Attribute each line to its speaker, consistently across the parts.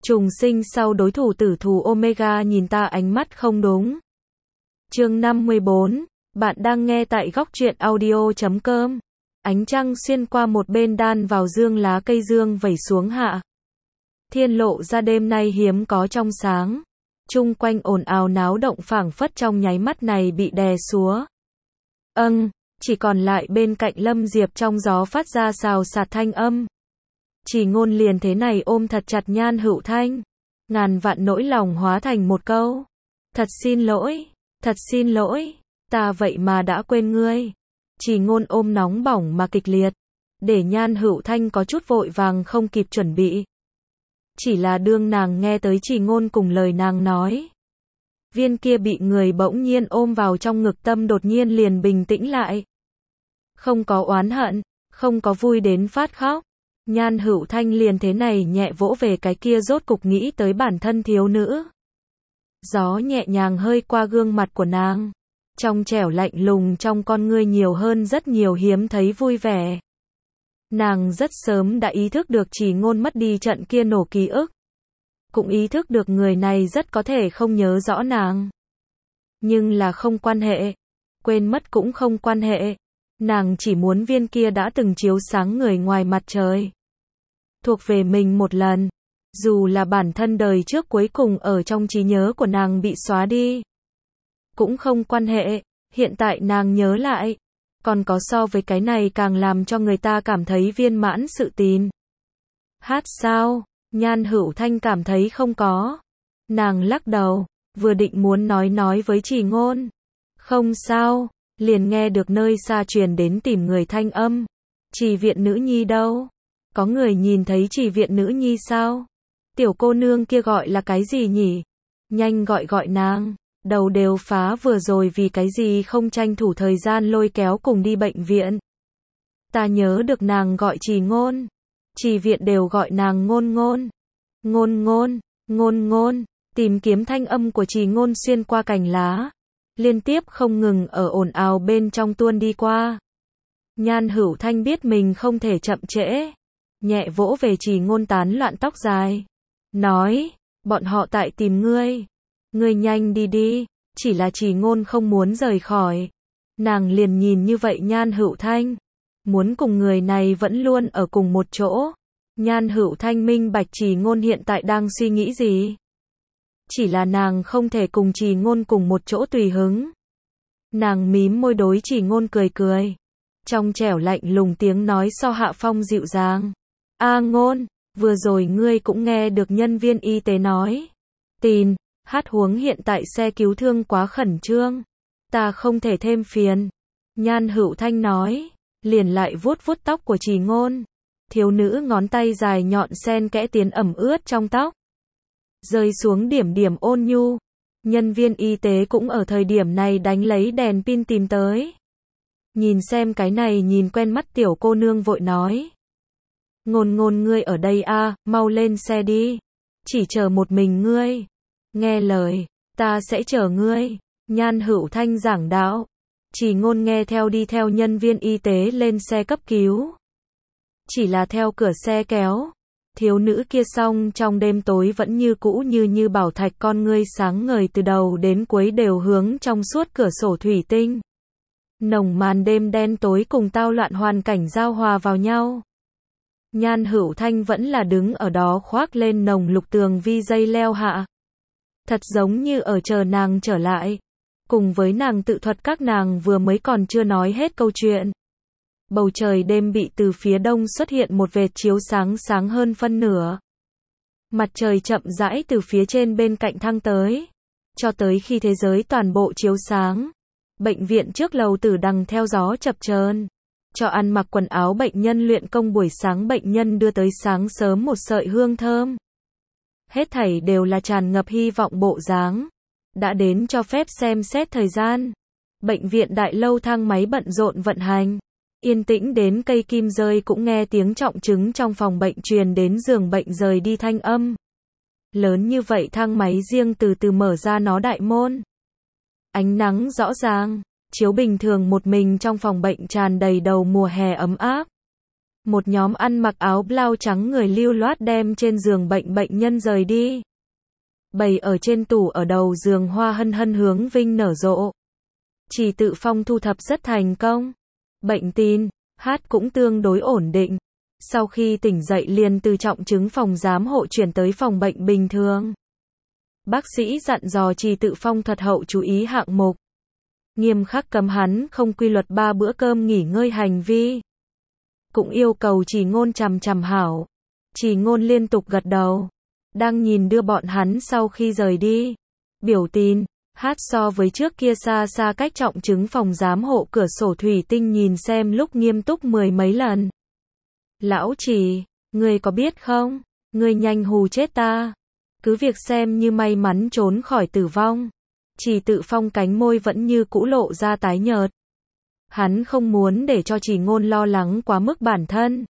Speaker 1: Trùng sinh sau đối thủ tử thù Omega nhìn ta ánh mắt không đúng. Chương 54, bạn đang nghe tại góc truyện audio.com. Ánh trăng xuyên qua một bên đan vào dương, lá cây dương vẩy xuống hạ. Thiên lộ ra đêm nay hiếm có trong sáng. Chung quanh ồn ào náo động phảng phất trong nháy mắt này bị đè xúa. Chỉ còn lại bên cạnh Lâm Diệp trong gió phát ra xào xạc thanh âm. Chỉ ngôn liền thế này ôm thật chặt Nhan Hữu Thanh. Ngàn vạn nỗi lòng hóa thành một câu. Thật xin lỗi, ta vậy mà đã quên ngươi. Chỉ ngôn ôm nóng bỏng mà kịch liệt. Để Nhan Hữu Thanh có chút vội vàng không kịp chuẩn bị. Chỉ là đương nàng nghe tới Chỉ ngôn cùng lời nàng nói. Viên kia bị người bỗng nhiên ôm vào trong ngực tâm đột nhiên liền bình tĩnh lại. Không có oán hận, không có vui đến phát khóc. Nhan Hữu Thanh liền thế này nhẹ vỗ về cái kia rốt cục nghĩ tới bản thân thiếu nữ. Gió nhẹ nhàng hơi qua gương mặt của nàng. Trong trẻo lạnh lùng trong con ngươi nhiều hơn rất nhiều hiếm thấy vui vẻ. Nàng rất sớm đã ý thức được Chỉ ngôn mất đi trận kia nổ ký ức. Cũng ý thức được người này rất có thể không nhớ rõ nàng. Nhưng là không quan hệ. Quên mất cũng không quan hệ. Nàng chỉ muốn viên kia đã từng chiếu sáng người ngoài mặt trời. Thuộc về mình một lần. Dù là bản thân đời trước cuối cùng ở trong trí nhớ của nàng bị xóa đi. Cũng không quan hệ. Hiện tại nàng nhớ lại. Còn có so với cái này càng làm cho người ta cảm thấy viên mãn sự tin. Hát sao? Nhan Hữu Thanh cảm thấy không có. Nàng lắc đầu. Vừa định muốn nói với Chỉ ngôn. Không sao. Liền nghe được nơi xa truyền đến tìm người thanh âm. Chỉ viện nữ nhi đâu? Có người nhìn thấy chỉ viện nữ nhi sao? Tiểu cô nương kia gọi là cái gì nhỉ? Nhanh gọi nàng. Đầu đều phá vừa rồi vì cái gì không tranh thủ thời gian lôi kéo cùng đi bệnh viện. Ta nhớ được nàng gọi Chỉ ngôn. Chỉ viện đều gọi nàng ngôn. Tìm kiếm thanh âm của Chỉ ngôn xuyên qua cành lá. Liên tiếp không ngừng ở ồn ào bên trong tuôn đi qua. Nhan Hữu Thanh biết mình không thể chậm trễ. Nhẹ vỗ về Chỉ ngôn tán loạn tóc dài. Nói, bọn họ tại tìm ngươi. Ngươi nhanh đi. Chỉ là Chỉ ngôn không muốn rời khỏi. Nàng liền nhìn như vậy Nhan Hữu Thanh. Muốn cùng người này vẫn luôn ở cùng một chỗ. Nhan Hữu Thanh minh bạch Chỉ ngôn hiện tại đang suy nghĩ gì. Chỉ là nàng không thể cùng Chỉ ngôn cùng một chỗ tùy hứng. Nàng mím môi đối Chỉ ngôn cười. Trong trẻo lạnh lùng tiếng nói so hạ phong dịu dàng. A ngôn, vừa rồi ngươi cũng nghe được nhân viên y tế nói. Tin, hát huống hiện tại xe cứu thương quá khẩn trương. Ta không thể thêm phiền. Nhan Hữu Thanh nói, liền lại vuốt tóc của Chỉ ngôn. Thiếu nữ ngón tay dài nhọn xen kẽ tiến ẩm ướt trong tóc. Rơi xuống điểm ôn nhu. Nhân viên y tế cũng ở thời điểm này đánh lấy đèn pin tìm tới. Nhìn xem cái này nhìn quen mắt tiểu cô nương vội nói. Ngôn ngươi ở đây à, mau lên xe đi. Chỉ chờ một mình ngươi. Nghe lời, ta sẽ chở ngươi. Nhan Hữu Thanh giảng đạo. Chỉ ngôn nghe theo đi theo nhân viên y tế lên xe cấp cứu. Chỉ là theo cửa xe kéo. Thiếu nữ kia xong trong đêm tối vẫn như cũ như bảo thạch, con ngươi sáng ngời từ đầu đến cuối đều hướng trong suốt cửa sổ thủy tinh. Nồng màn đêm đen tối cùng tao loạn hoàn cảnh giao hòa vào nhau. Nhan Hữu Thanh vẫn là đứng ở đó khoác lên nồng lục tường vi dây leo hạ. Thật giống như ở chờ nàng trở lại. Cùng với nàng tự thuật các nàng vừa mới còn chưa nói hết câu chuyện. Bầu trời đêm bị từ phía đông xuất hiện một vệt chiếu sáng hơn phân nửa. Mặt trời chậm rãi từ phía trên bên cạnh thăng tới. Cho tới khi thế giới toàn bộ chiếu sáng. Bệnh viện trước lầu tử đằng theo gió chập chờn. Cho ăn mặc quần áo bệnh nhân luyện công buổi sáng bệnh nhân đưa tới sáng sớm một sợi hương thơm. Hết thảy đều là tràn ngập hy vọng bộ dáng. Đã đến cho phép xem xét thời gian. Bệnh viện đại lâu thang máy bận rộn vận hành. Yên tĩnh đến cây kim rơi cũng nghe tiếng trọng chứng trong phòng bệnh truyền đến giường bệnh rời đi thanh âm. Lớn như vậy thang máy riêng từ từ mở ra nó đại môn. Ánh nắng rõ ràng, chiếu bình thường một mình trong phòng bệnh tràn đầy đầu mùa hè ấm áp. Một nhóm ăn mặc áo blau trắng người lưu loát đem trên giường bệnh nhân rời đi. Bày ở trên tủ ở đầu giường hoa hân hân hướng vinh nở rộ. Trì Tự Phong thu thập rất thành công. Bệnh tin, hát cũng tương đối ổn định. Sau khi tỉnh dậy liền từ trọng chứng phòng giám hộ chuyển tới phòng bệnh bình thường. Bác sĩ dặn dò Trì Tự Phong thuật hậu chú ý hạng mục. Nghiêm khắc cấm hắn không quy luật 3 bữa cơm nghỉ ngơi hành vi. Cũng yêu cầu Trì Ngôn chằm chằm hảo. Trì Ngôn liên tục gật đầu. Đang nhìn đưa bọn hắn sau khi rời đi. Biểu tin, hát so với trước kia xa xa cách trọng chứng phòng giám hộ cửa sổ thủy tinh nhìn xem lúc nghiêm túc 10 mấy lần. Lão Trì, ngươi có biết không? Ngươi nhanh hù chết ta. Cứ việc xem như may mắn trốn khỏi tử vong. Trì Tự Phong cánh môi vẫn như cũ lộ ra tái nhợt. Hắn không muốn để cho Trì Ngôn lo lắng quá mức bản thân.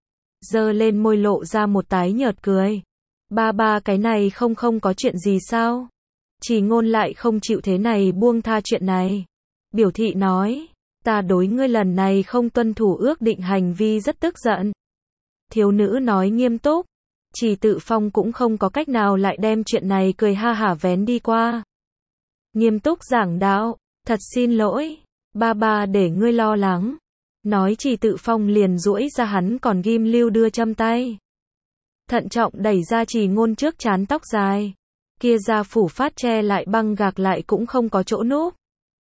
Speaker 1: Giơ lên môi lộ ra một tái nhợt cười. Ba cái này không có chuyện gì sao? Trì Ngôn lại không chịu thế này buông tha chuyện này. Biểu thị nói, ta đối ngươi lần này không tuân thủ ước định hành vi rất tức giận. Thiếu nữ nói nghiêm túc. Trì Tự Phong cũng không có cách nào lại đem chuyện này cười ha hả vén đi qua. Nghiêm túc giảng đạo, thật xin lỗi, ba để ngươi lo lắng. Nói Trì Tự Phong liền duỗi ra hắn còn ghim lưu đưa châm tay. Thận trọng đẩy ra Trì Ngôn trước trán tóc dài. Kia da phủ phát che lại băng gạc lại cũng không có chỗ núp.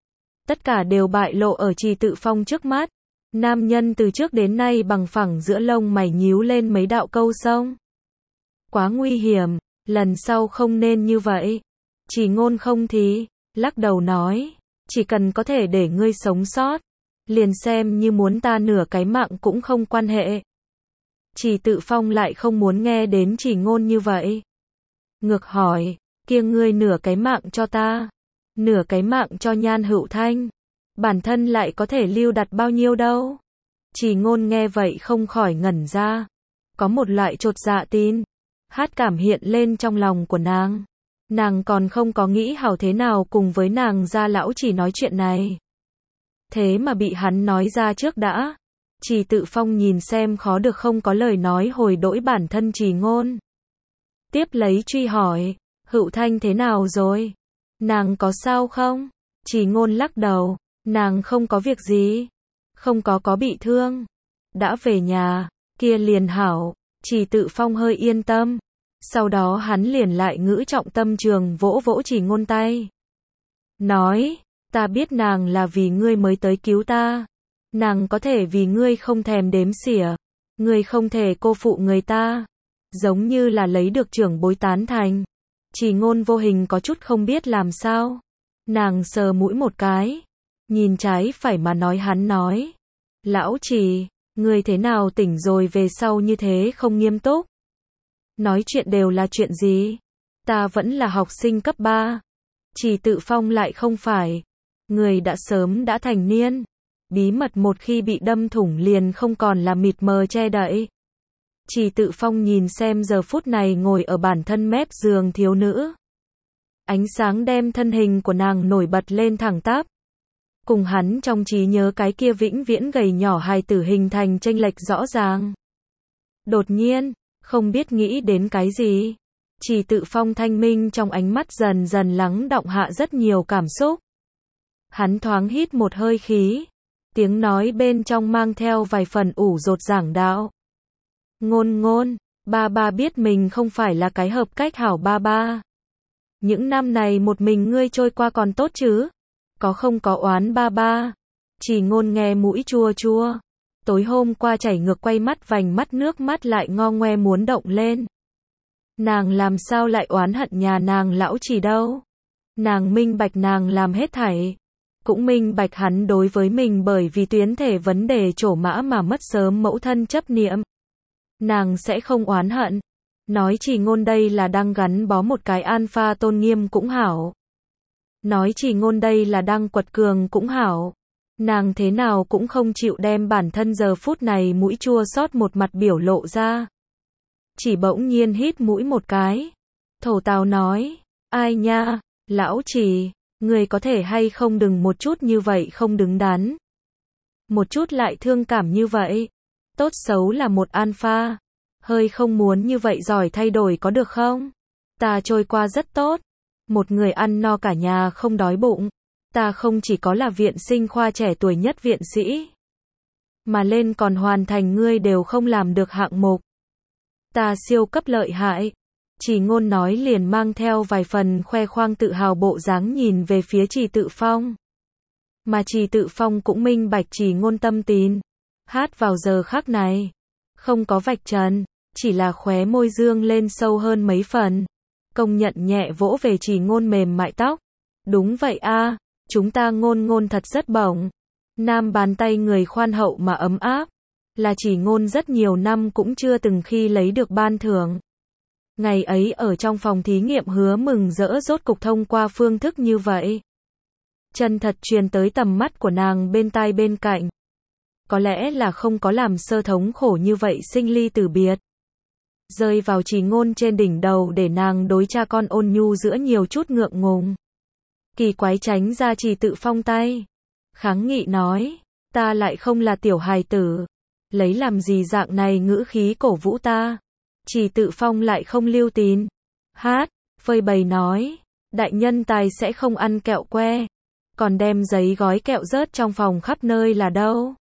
Speaker 1: Tất cả đều bại lộ ở Trì Tự Phong trước mắt. Nam nhân từ trước đến nay bằng phẳng giữa lông mày nhíu lên mấy đạo câu sông. Quá nguy hiểm, lần sau không nên như vậy. Trì Ngôn không thì, lắc đầu nói, chỉ cần có thể để ngươi sống sót, liền xem như muốn ta nửa cái mạng cũng không quan hệ. Trì Tự Phong lại không muốn nghe đến Trì Ngôn như vậy. Ngược hỏi, kia ngươi nửa cái mạng cho ta, nửa cái mạng cho Nhan Hữu Thanh, bản thân lại có thể lưu đặt bao nhiêu đâu. Trì Ngôn nghe vậy không khỏi ngẩn ra. Có một loại chột dạ tin. Hát cảm hiện lên trong lòng của nàng. Nàng còn không có nghĩ hảo thế nào cùng với nàng gia lão chỉ nói chuyện này. Thế mà bị hắn nói ra trước đã. Trì Tự Phong nhìn xem khó được không có lời nói hồi đỗi bản thân Trì Ngôn. Tiếp lấy truy hỏi, Hữu Thanh thế nào rồi? Nàng có sao không? Trì Ngôn lắc đầu, nàng không có việc gì. Không có bị thương. Đã về nhà, kia liền hảo. Trì Tự Phong hơi yên tâm. Sau đó hắn liền lại ngữ trọng tâm trường vỗ vỗ Trì Ngôn tay. Nói, ta biết nàng là vì ngươi mới tới cứu ta. Nàng có thể vì ngươi không thèm đếm xỉa. Ngươi không thể cô phụ người ta. Giống như là lấy được trưởng bối tán thành. Trì Ngôn vô hình có chút không biết làm sao. Nàng sờ mũi một cái. Nhìn trái phải mà nói hắn nói. Lão Trì, ngươi thế nào tỉnh rồi về sau như thế không nghiêm túc? Nói chuyện đều là chuyện gì? Ta vẫn là học sinh cấp 3. Trì Tự Phong lại không phải. Người đã sớm đã thành niên. Bí mật một khi bị đâm thủng liền không còn là mịt mờ che đậy. Trì Tự Phong nhìn xem giờ phút này ngồi ở bản thân mép giường thiếu nữ. Ánh sáng đem thân hình của nàng nổi bật lên thẳng tắp. Cùng hắn trong trí nhớ cái kia vĩnh viễn gầy nhỏ hài tử hình thành chênh lệch rõ ràng. Đột nhiên, không biết nghĩ đến cái gì. Trì Tự Phong thanh minh trong ánh mắt dần dần lắng đọng hạ rất nhiều cảm xúc. Hắn thoáng hít một hơi khí. Tiếng nói bên trong mang theo vài phần ủ dột giảng đạo. Ngôn, ba biết mình không phải là cái hợp cách hảo ba. Những năm này một mình ngươi trôi qua còn tốt chứ? Có không có oán ba? Trì Ngôn nghe mũi chua chua. Tối hôm qua chảy ngược quay mắt vành mắt nước mắt lại ngo ngoe muốn động lên. Nàng làm sao lại oán hận nhà nàng lão Trì đâu? Nàng minh bạch nàng làm hết thảy. Cũng minh bạch hắn đối với mình bởi vì tuyến thể vấn đề trổ mã mà mất sớm mẫu thân chấp niệm. Nàng sẽ không oán hận. Nói Trì Ngôn đây là đang gắn bó một cái alpha tôn nghiêm cũng hảo. Nói Trì Ngôn đây là đang quật cường cũng hảo. Nàng thế nào cũng không chịu đem bản thân giờ phút này mũi chua xót một mặt biểu lộ ra. Chỉ bỗng nhiên hít mũi một cái. Thổ tào nói, ai nha, lão Trì, người có thể hay không đừng một chút như vậy không đứng đắn. Một chút lại thương cảm như vậy. tốt xấu là một alpha. Hơi không muốn như vậy giỏi thay đổi có được không? Ta trôi qua rất tốt. Một người ăn no cả nhà không đói bụng. Ta không chỉ có là viện sinh khoa trẻ tuổi nhất viện sĩ, mà lên còn hoàn thành ngươi đều không làm được hạng mục. Ta siêu cấp lợi hại. Trì Ngôn nói liền mang theo vài phần khoe khoang tự hào bộ dáng nhìn về phía Trì Tự Phong. Mà Trì Tự Phong cũng minh bạch Trì Ngôn tâm tín. Hát vào giờ khắc này, không có vạch trần, chỉ là khóe môi dương lên sâu hơn mấy phần. Công nhận nhẹ vỗ về Trì Ngôn mềm mại tóc. Đúng vậy a, chúng ta Ngôn thật rất bổng. Nam bàn tay người khoan hậu mà ấm áp. Là Trì Ngôn rất nhiều năm cũng chưa từng khi lấy được ban thưởng. Ngày ấy ở trong phòng thí nghiệm hứa mừng rỡ rốt cục thông qua phương thức như vậy. Chân thật truyền tới tầm mắt của nàng bên tai bên cạnh. Có lẽ là không có làm sơ thống khổ như vậy sinh ly tử biệt. Rơi vào Trì Ngôn trên đỉnh đầu để nàng đối cha con ôn nhu giữa nhiều chút ngượng ngùng. Kỳ quái tránh ra Trì Tự Phong tay. Kháng nghị nói, ta lại không là tiểu hài tử. Lấy làm gì dạng này ngữ khí cổ vũ ta. Trì Tự Phong lại không lưu tín. Hát, phơi bày nói, đại nhân tài sẽ không ăn kẹo que. Còn đem giấy gói kẹo rớt trong phòng khắp nơi là đâu.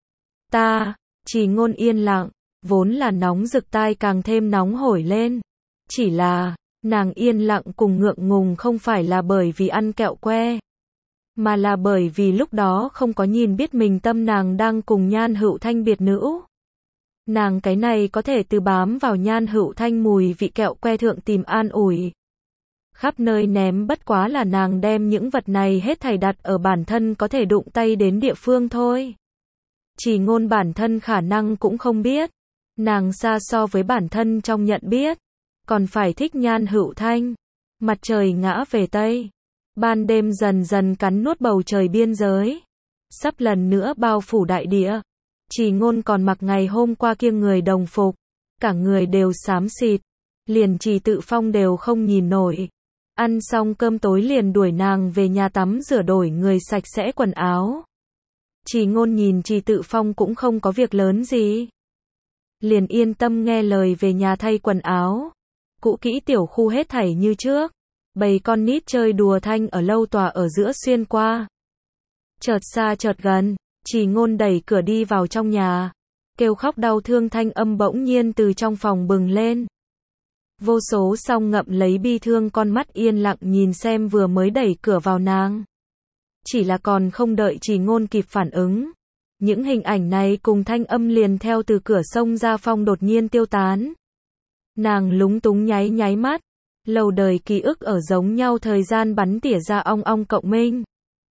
Speaker 1: Ta, Trì Ngôn yên lặng, vốn là nóng rực tai càng thêm nóng hổi lên. Chỉ là, nàng yên lặng cùng ngượng ngùng không phải là bởi vì ăn kẹo que, mà là bởi vì lúc đó không có nhìn biết mình tâm nàng đang cùng Nhan Hữu Thanh biệt nữ. Nàng cái này có thể từ bám vào Nhan Hữu Thanh mùi vị kẹo que thượng tìm an ủi. Khắp nơi ném bất quá là nàng đem những vật này hết thảy đặt ở bản thân có thể đụng tay đến địa phương thôi. Trì Ngôn bản thân khả năng cũng không biết. Nàng xa so với bản thân trong nhận biết. Còn phải thích Nhan Hữu Thanh. Mặt trời ngã về Tây. Ban đêm dần dần cắn nuốt bầu trời biên giới. Sắp lần nữa bao phủ đại địa. Trì Ngôn còn mặc ngày hôm qua kia người đồng phục. Cả người đều xám xịt. Liền Trì Tự Phong đều không nhìn nổi. Ăn xong cơm tối liền đuổi nàng về nhà tắm rửa đổi người sạch sẽ quần áo. Trì Ngôn nhìn Trì Tự Phong cũng không có việc lớn gì. Liền yên tâm nghe lời về nhà thay quần áo. Cũ kỹ tiểu khu hết thảy như trước. Bầy con nít chơi đùa thanh ở lâu tòa ở giữa xuyên qua. Chợt xa chợt gần, Trì Ngôn đẩy cửa đi vào trong nhà. Kêu khóc đau thương thanh âm bỗng nhiên từ trong phòng bừng lên. Vô số song ngậm lấy bi thương con mắt yên lặng nhìn xem vừa mới đẩy cửa vào nàng. Chỉ là còn không đợi Trì Ngôn kịp phản ứng. Những hình ảnh này cùng thanh âm liền theo từ cửa xông ra phong đột nhiên tiêu tán. Nàng lúng túng nháy mắt. Lâu đời ký ức ở giống nhau thời gian bắn tỉa ra ong ong cộng minh.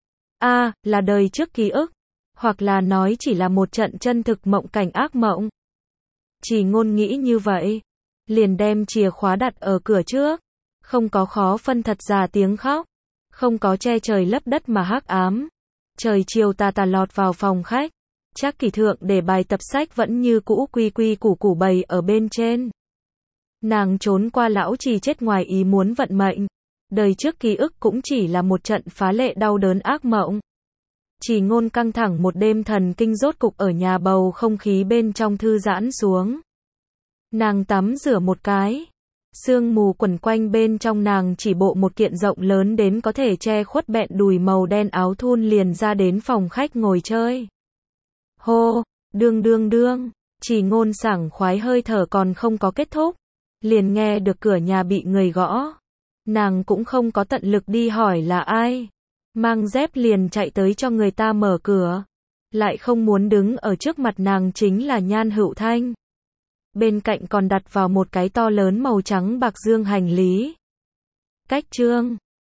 Speaker 1: Là đời trước ký ức. Hoặc là nói chỉ là một trận chân thực mộng cảnh ác mộng. Trì Ngôn nghĩ như vậy. Liền đem chìa khóa đặt ở cửa trước. Không có khó phân thật giả tiếng khóc. Không có che trời lấp đất mà hắc ám. Trời chiều tà lọt vào phòng khách. Chắc Kỳ thượng để bài tập sách vẫn như cũ quy quy củ củ bày ở bên trên. Nàng trốn qua lão Trì chết ngoài ý muốn vận mệnh. Đời trước ký ức cũng chỉ là một trận phá lệ đau đớn ác mộng. Trì Ngôn căng thẳng một đêm thần kinh rốt cục ở nhà bầu không khí bên trong thư giãn xuống. Nàng tắm rửa một cái. Sương mù quẩn quanh bên trong nàng chỉ bộ một kiện rộng lớn đến có thể che khuất bẹn đùi màu đen áo thun liền ra đến phòng khách ngồi chơi. Hô, đương. Trì Ngôn sảng khoái hơi thở còn không có kết thúc. Liền nghe được cửa nhà bị người gõ. Nàng cũng không có tận lực đi hỏi là ai. Mang dép liền chạy tới cho người ta mở cửa. Lại không muốn đứng ở trước mặt nàng chính là Nhan Hữu Thanh. Bên cạnh còn đặt vào một cái to lớn màu trắng bạc dương hành lý. Cách chương